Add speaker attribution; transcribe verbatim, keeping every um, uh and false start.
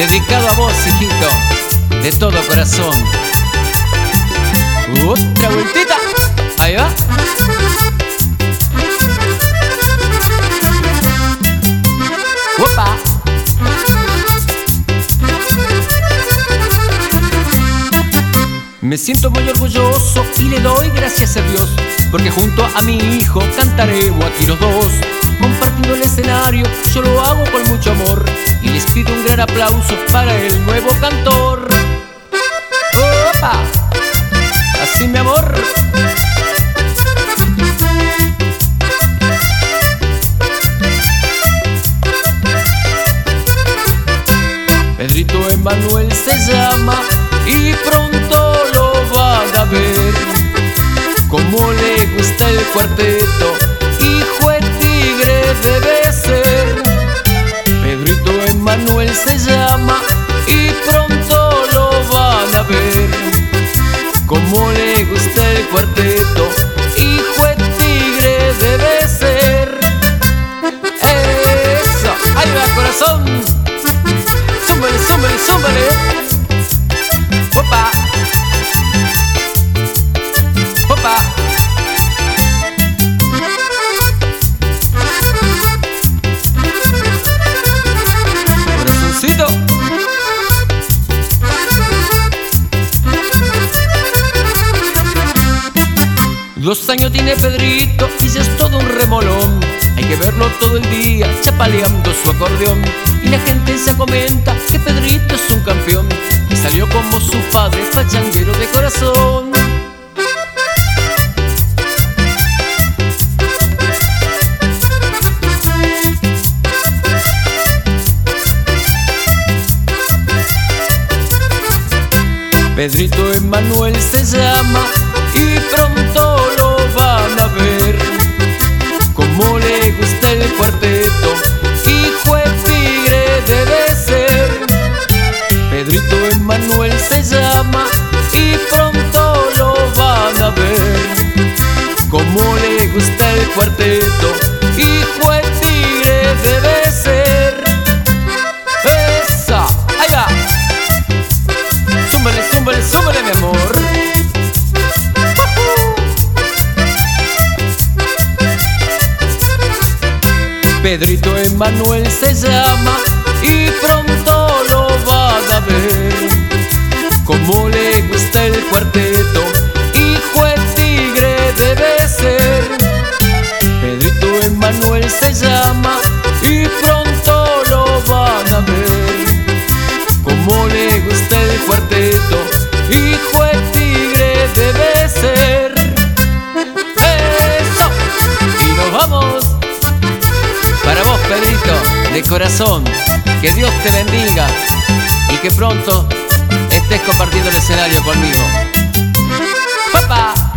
Speaker 1: dedicado a vos, hijito, de todo corazón. Otra vueltita, ahí va. ¡Opa! Me siento muy orgulloso y le doy gracias a Dios, porque junto a mi hijo cantaremos aquí los dos. Compartiendo el escenario, yo lo hago con mucho amor, y les pido un gran aplauso para el nuevo cantor. ¡Opa! Así, mi amor. Pedrito Emanuel se llama y pronto lo van a ver. Como le gusta el cuarteto, hijo de tigre debe ser. Pedrito Emanuel se llama y pronto lo van a ver. Como le gusta el cuarteto, hijo de tigre debe ser. Eso, ahí va, corazón. Súmale, súmale, súmale. Opa. Opa. Corazoncito. Dos años tiene Pedrito y ya es todo un remolón. Hay que verlo todo el día chapaleando su acordeón. Y la gente ya comenta que Pedrito es un campeón, y salió como su padre, pachanguero de corazón. Pedrito Emanuel se llama y pronto lo van a ver. Como le gusta el cuarteto, hijo de tigre debe ser. Pedrito Emanuel se llama y pronto lo van a ver. Como le gusta el cuarteto, hijo de tigre debe ser. ¡Esa! ¡Ahí va! Súmale, súmale, súmale, mi amor. Pedrito Emanuel se llama y pronto lo van a ver. Como le gusta el cuarteto, hijo de tigre debe ser. Pedrito Emanuel se llama y pronto lo van a ver. Como le gusta el cuarteto, hijo de tigre debe ser. ¡Eso! Y nos vamos. Para vos, Pedrito, de corazón, que Dios te bendiga y que pronto estés compartiendo el escenario conmigo. ¡Papá!